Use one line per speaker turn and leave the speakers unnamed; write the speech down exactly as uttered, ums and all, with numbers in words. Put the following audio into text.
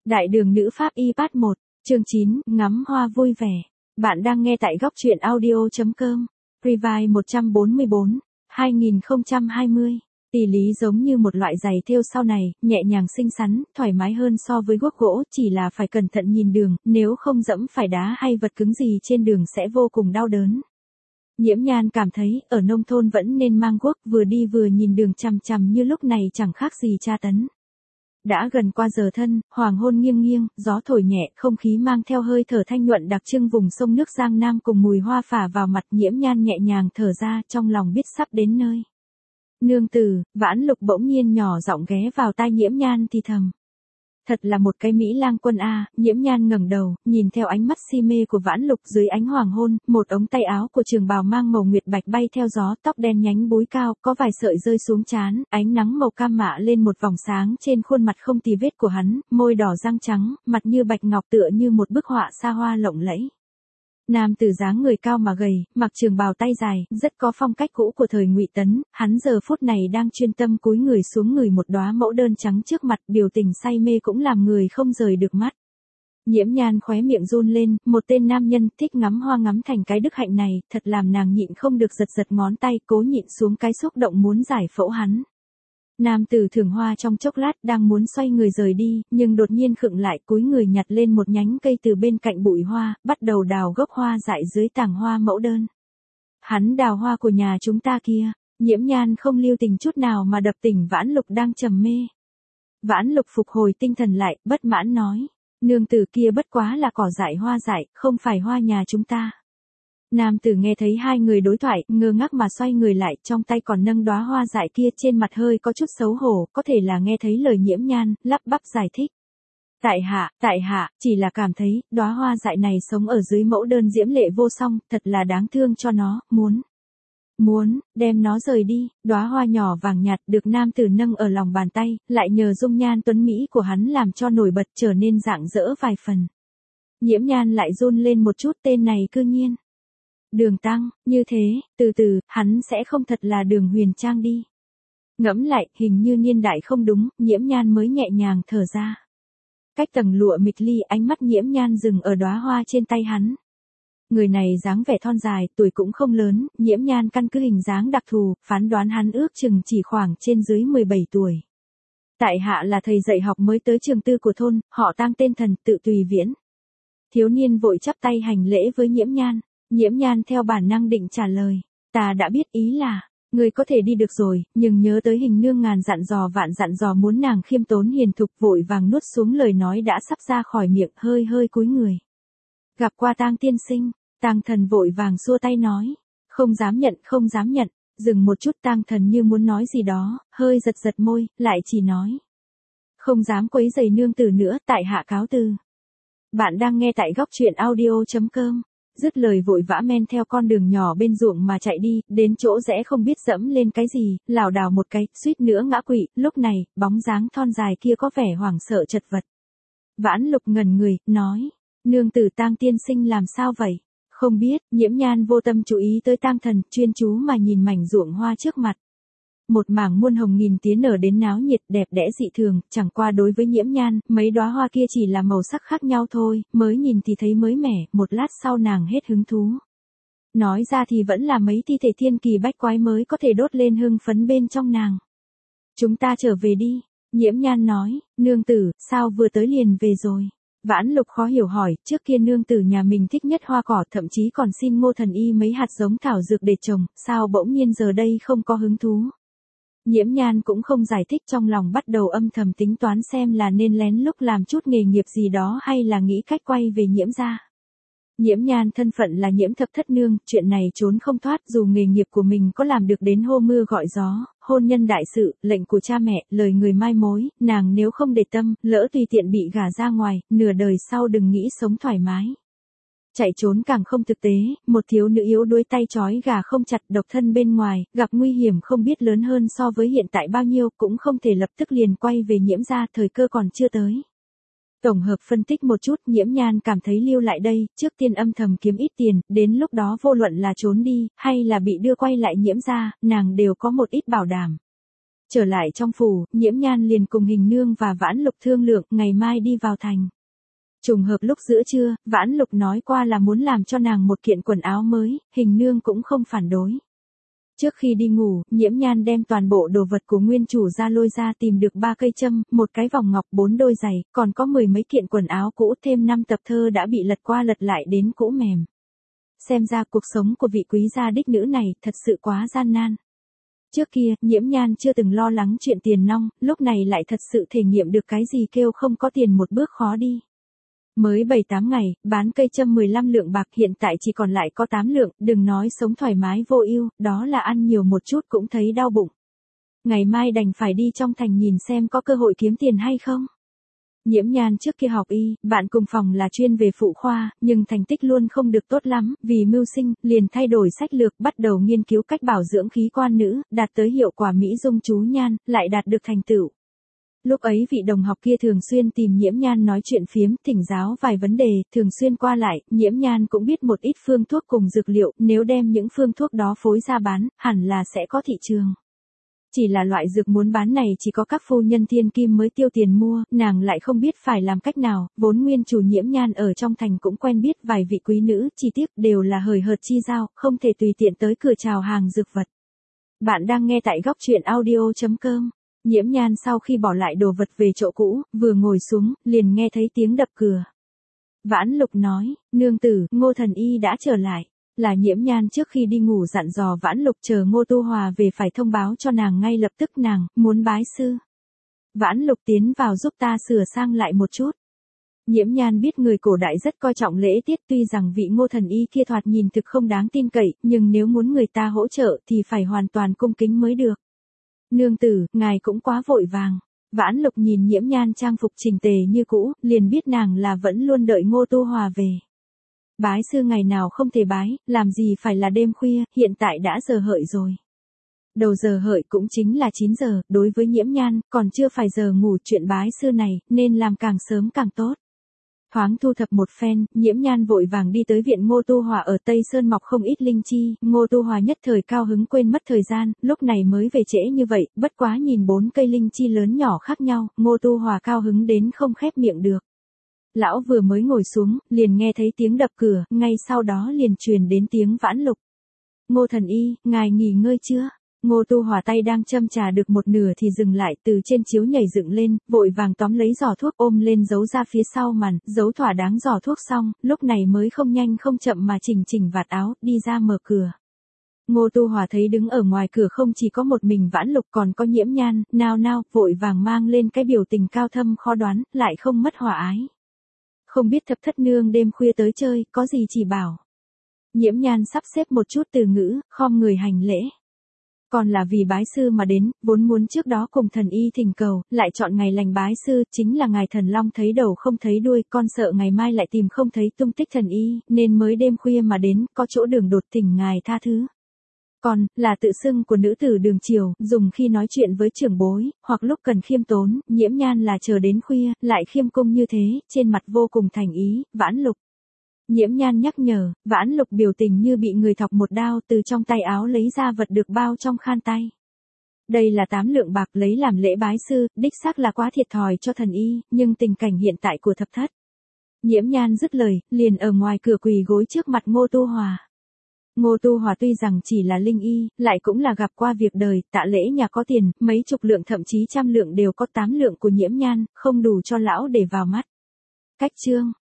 Đại đường nữ pháp y part một, chương chín, ngắm hoa vui vẻ. Bạn đang nghe tại góc truyện audio.com. Revise một trăm bốn mươi bốn, hai nghìn không trăm hai mươi. Tỷ lý giống như một loại giày thêu sau này, nhẹ nhàng xinh xắn, thoải mái hơn so với guốc gỗ, chỉ là phải cẩn thận nhìn đường, nếu không dẫm phải đá hay vật cứng gì trên đường sẽ vô cùng đau đớn. Nhiễm Nhan cảm thấy, ở nông thôn vẫn nên mang guốc, vừa đi vừa nhìn đường chằm chằm như lúc này chẳng khác gì tra tấn. Đã gần qua giờ thân, hoàng hôn nghiêng nghiêng, gió thổi nhẹ, không khí mang theo hơi thở thanh nhuận đặc trưng vùng sông nước Giang Nam cùng mùi hoa phả vào mặt. Nhiễm Nhan nhẹ nhàng thở ra, trong lòng biết sắp đến nơi. Nương tử, Vãn Lục bỗng nhiên nhỏ giọng ghé vào tai Nhiễm Nhan thì thầm. Thật là một cái mỹ lang quân a. Nhiễm Nhan ngẩng đầu, nhìn theo ánh mắt si mê của Vãn Lục dưới ánh hoàng hôn, một ống tay áo của trường bào mang màu nguyệt bạch bay theo gió, tóc đen nhánh búi cao, có vài sợi rơi xuống trán, ánh nắng màu cam mạ lên một vòng sáng trên khuôn mặt không tì vết của hắn, môi đỏ răng trắng, mặt như bạch ngọc tựa như một bức họa xa hoa lộng lẫy. Nam tử dáng người cao mà gầy, mặc trường bào tay dài, rất có phong cách cũ của thời Ngụy Tấn, hắn giờ phút này đang chuyên tâm cúi người xuống ngửi một đóa mẫu đơn trắng trước mặt, biểu tình say mê cũng làm người không rời được mắt. Nhiễm Nhan khóe miệng run lên, một tên nam nhân thích ngắm hoa ngắm thành cái đức hạnh này, thật làm nàng nhịn không được giật giật ngón tay, cố nhịn xuống cái xúc động muốn giải phẫu hắn. Nam tử thưởng hoa trong chốc lát đang muốn xoay người rời đi, nhưng đột nhiên khựng lại, cúi người nhặt lên một nhánh cây từ bên cạnh bụi hoa, bắt đầu đào gốc hoa dại dưới tàng hoa mẫu đơn. Hắn đào hoa của nhà chúng ta kia. Nhiễm Nhan không lưu tình chút nào mà đập tỉnh Vãn Lục đang trầm mê. Vãn Lục phục hồi tinh thần lại, bất mãn nói. Nương tử kia bất quá là cỏ dại hoa dại, không phải hoa nhà chúng ta. Nam tử nghe thấy hai người đối thoại, ngơ ngác mà xoay người lại, trong tay còn nâng đóa hoa dại kia, trên mặt hơi có chút xấu hổ, có thể là nghe thấy lời Nhiễm Nhan, lắp bắp giải thích. Tại hạ, tại hạ, chỉ là cảm thấy, đóa hoa dại này sống ở dưới mẫu đơn diễm lệ vô song, thật là đáng thương cho nó, muốn. Muốn, đem nó rời đi. Đóa hoa nhỏ vàng nhạt được nam tử nâng ở lòng bàn tay, lại nhờ dung nhan tuấn mỹ của hắn làm cho nổi bật trở nên rạng rỡ vài phần. Nhiễm Nhan lại run lên một chút, tên này cư nhiên. Đường Tăng, như thế, từ từ, hắn sẽ không thật là Đường Huyền Trang đi. Ngẫm lại, hình như niên đại không đúng, Nhiễm Nhan mới nhẹ nhàng thở ra. Cách tầng lụa mịt ly, ánh mắt Nhiễm Nhan dừng ở đóa hoa trên tay hắn. Người này dáng vẻ thon dài, tuổi cũng không lớn, Nhiễm Nhan căn cứ hình dáng đặc thù, phán đoán hắn ước chừng chỉ khoảng trên dưới mười bảy tuổi. Tại hạ là thầy dạy học mới tới trường tư của thôn, họ Tang tên Thần, tự Tùy Viễn. Thiếu niên vội chắp tay hành lễ với Nhiễm Nhan. Nhiễm Nhan theo bản năng định trả lời, ta đã biết, ý là, người có thể đi được rồi, nhưng nhớ tới hình nương ngàn dặn dò vạn dặn dò muốn nàng khiêm tốn hiền thục, vội vàng nuốt xuống lời nói đã sắp ra khỏi miệng, hơi hơi cúi người. Gặp qua Tang tiên sinh. Tang Thần vội vàng xua tay nói, không dám nhận, không dám nhận. Dừng một chút, Tang Thần như muốn nói gì đó, hơi giật giật môi, lại chỉ nói, không dám quấy rầy nương tử nữa, tại hạ cáo từ. Bạn đang nghe tại góc truyện audio.com. Dứt lời vội vã men theo con đường nhỏ bên ruộng mà chạy đi, đến chỗ rẽ không biết dẫm lên cái gì, lảo đảo một cái, suýt nữa ngã quỵ. Lúc này, bóng dáng thon dài kia có vẻ hoảng sợ chật vật. Vãn Lục ngẩn người, nói, nương tử Tang tiên sinh làm sao vậy? Không biết. Nhiễm Nhan vô tâm chú ý tới Tang Thần, chuyên chú mà nhìn mảnh ruộng hoa trước mặt. Một mảng muôn hồng nghìn tía nở đến náo nhiệt, đẹp đẽ dị thường, chẳng qua đối với Nhiễm Nhan, mấy đóa hoa kia chỉ là màu sắc khác nhau thôi, mới nhìn thì thấy mới mẻ, một lát sau nàng hết hứng thú. Nói ra thì vẫn là mấy thi thể thiên kỳ bách quái mới có thể đốt lên hưng phấn bên trong nàng. Chúng ta trở về đi. Nhiễm Nhan nói, nương tử, sao vừa tới liền về rồi? Vãn Lục khó hiểu hỏi, trước kia nương tử nhà mình thích nhất hoa cỏ, thậm chí còn xin Ngô thần y mấy hạt giống thảo dược để trồng, sao bỗng nhiên giờ đây không có hứng thú? Nhiễm Nhan cũng không giải thích, trong lòng bắt đầu âm thầm tính toán xem là nên lén lút làm chút nghề nghiệp gì đó hay là nghĩ cách quay về Nhiễm gia. Nhiễm Nhan thân phận là Nhiễm thập thất nương, chuyện này trốn không thoát, dù nghề nghiệp của mình có làm được đến hô mưa gọi gió, hôn nhân đại sự, lệnh của cha mẹ, lời người mai mối, nàng nếu không để tâm, lỡ tùy tiện bị gả ra ngoài, nửa đời sau đừng nghĩ sống thoải mái. Chạy trốn càng không thực tế, một thiếu nữ yếu đuối tay trói gà không chặt, độc thân bên ngoài, gặp nguy hiểm không biết lớn hơn so với hiện tại bao nhiêu, cũng không thể lập tức liền quay về Nhiễm gia, thời cơ còn chưa tới. Tổng hợp phân tích một chút, Nhiễm Nhan cảm thấy lưu lại đây, trước tiên âm thầm kiếm ít tiền, đến lúc đó vô luận là trốn đi, hay là bị đưa quay lại Nhiễm gia, nàng đều có một ít bảo đảm. Trở lại trong phủ, Nhiễm Nhan liền cùng Hình Nương và Vãn Lục thương lượng, ngày mai đi vào thành. Trùng hợp lúc giữa trưa, Vãn Lục nói qua là muốn làm cho nàng một kiện quần áo mới, Hình Nương cũng không phản đối. Trước khi đi ngủ, Nhiễm Nhan đem toàn bộ đồ vật của nguyên chủ ra lôi ra, tìm được ba cây châm, một cái vòng ngọc, bốn đôi giày, còn có mười mấy kiện quần áo cũ, thêm năm tập thơ đã bị lật qua lật lại đến cũ mềm. Xem ra cuộc sống của vị quý gia đích nữ này thật sự quá gian nan. Trước kia, Nhiễm Nhan chưa từng lo lắng chuyện tiền nong, lúc này lại thật sự thể nghiệm được cái gì kêu không có tiền một bước khó đi. Mới bảy tám ngày, bán cây châm mười lăm lượng bạc, hiện tại chỉ còn lại có tám lượng, đừng nói sống thoải mái vô ưu, đó là ăn nhiều một chút cũng thấy đau bụng. Ngày mai đành phải đi trong thành nhìn xem có cơ hội kiếm tiền hay không. Nhiễm Nhan trước kia học y, bạn cùng phòng là chuyên về phụ khoa, nhưng thành tích luôn không được tốt lắm, vì mưu sinh, liền thay đổi sách lược, bắt đầu nghiên cứu cách bảo dưỡng khí quan nữ, đạt tới hiệu quả mỹ dung chú nhan, lại đạt được thành tựu. Lúc ấy vị đồng học kia thường xuyên tìm Nhiễm Nhan nói chuyện phiếm, thỉnh giáo vài vấn đề, thường xuyên qua lại, Nhiễm Nhan cũng biết một ít phương thuốc cùng dược liệu, nếu đem những phương thuốc đó phối ra bán, hẳn là sẽ có thị trường. Chỉ là loại dược muốn bán này chỉ có các phu nhân thiên kim mới tiêu tiền mua, nàng lại không biết phải làm cách nào, vốn nguyên chủ Nhiễm Nhan ở trong thành cũng quen biết vài vị quý nữ, chi tiết đều là hời hợt chi giao, không thể tùy tiện tới cửa chào hàng dược vật. Bạn đang nghe tại góc truyện audio chấm com. Nhiễm Nhan sau khi bỏ lại đồ vật về chỗ cũ, vừa ngồi xuống, liền nghe thấy tiếng đập cửa. Vãn Lục nói, nương tử, Ngô Thần Y đã trở lại. Là Nhiễm Nhan trước khi đi ngủ dặn dò Vãn Lục chờ Ngô Tu Hòa về phải thông báo cho nàng ngay lập tức, nàng muốn bái sư. Vãn Lục tiến vào giúp ta sửa sang lại một chút. Nhiễm Nhan biết người cổ đại rất coi trọng lễ tiết, tuy rằng vị Ngô Thần Y kia thoạt nhìn thực không đáng tin cậy, nhưng nếu muốn người ta hỗ trợ thì phải hoàn toàn cung kính mới được. Nương tử, ngài cũng quá vội vàng. Vãn Lục nhìn Nhiễm Nhan trang phục chỉnh tề như cũ, liền biết nàng là vẫn luôn đợi Ngô Tu Hòa về. Bái sư ngày nào không thể bái, làm gì phải là đêm khuya, hiện tại đã giờ hợi rồi. Đầu giờ hợi cũng chính là chín giờ, đối với Nhiễm Nhan, còn chưa phải giờ ngủ, chuyện bái sư này, nên làm càng sớm càng tốt. Thoáng thu thập một phen, Nhiễm Nhan vội vàng đi tới viện Ngô Tu Hòa ở Tây Sơn mọc không ít linh chi, Ngô Tu Hòa nhất thời cao hứng quên mất thời gian, lúc này mới về trễ như vậy, bất quá nhìn bốn cây linh chi lớn nhỏ khác nhau, Ngô Tu Hòa cao hứng đến không khép miệng được. Lão vừa mới ngồi xuống, liền nghe thấy tiếng đập cửa, ngay sau đó liền truyền đến tiếng Vãn Lục. Ngô Thần Y, ngài nghỉ ngơi chưa? Ngô Tu Hòa tay đang châm trà được một nửa thì dừng lại, từ trên chiếu nhảy dựng lên, vội vàng tóm lấy giỏ thuốc ôm lên giấu ra phía sau màn, giấu thỏa đáng giỏ thuốc xong, lúc này mới không nhanh không chậm mà chỉnh chỉnh vạt áo, đi ra mở cửa. Ngô Tu Hòa thấy đứng ở ngoài cửa không chỉ có một mình Vãn Lục còn có Nhiễm Nhan, nao nao, vội vàng mang lên cái biểu tình cao thâm khó đoán, lại không mất hòa ái. Không biết thập thất nương đêm khuya tới chơi, có gì chỉ bảo. Nhiễm Nhan sắp xếp một chút từ ngữ, khom người hành lễ. Còn là vì bái sư mà đến, vốn muốn trước đó cùng thần y thỉnh cầu, lại chọn ngày lành bái sư, chính là ngài thần long thấy đầu không thấy đuôi, con sợ ngày mai lại tìm không thấy tung tích thần y, nên mới đêm khuya mà đến, có chỗ đường đột thỉnh ngài tha thứ. Còn, là tự xưng của nữ tử đường triều, dùng khi nói chuyện với trưởng bối, hoặc lúc cần khiêm tốn, Nhiễm Nhan là chờ đến khuya, lại khiêm cung như thế, trên mặt vô cùng thành ý, Vãn Lục. Nhiễm Nhan nhắc nhở, Vãn Lục biểu tình như bị người thọc một đao, từ trong tay áo lấy ra vật được bao trong khan tay. Đây là tám lượng bạc lấy làm lễ bái sư, đích xác là quá thiệt thòi cho thần y, nhưng tình cảnh hiện tại của thập thất. Nhiễm Nhan dứt lời, liền ở ngoài cửa quỳ gối trước mặt Ngô Tu Hòa. Ngô Tu Hòa tuy rằng chỉ là linh y, lại cũng là gặp qua việc đời, tạ lễ nhà có tiền, mấy chục lượng thậm chí trăm lượng đều có, tám lượng của Nhiễm Nhan, không đủ cho lão để vào mắt. Cách chương,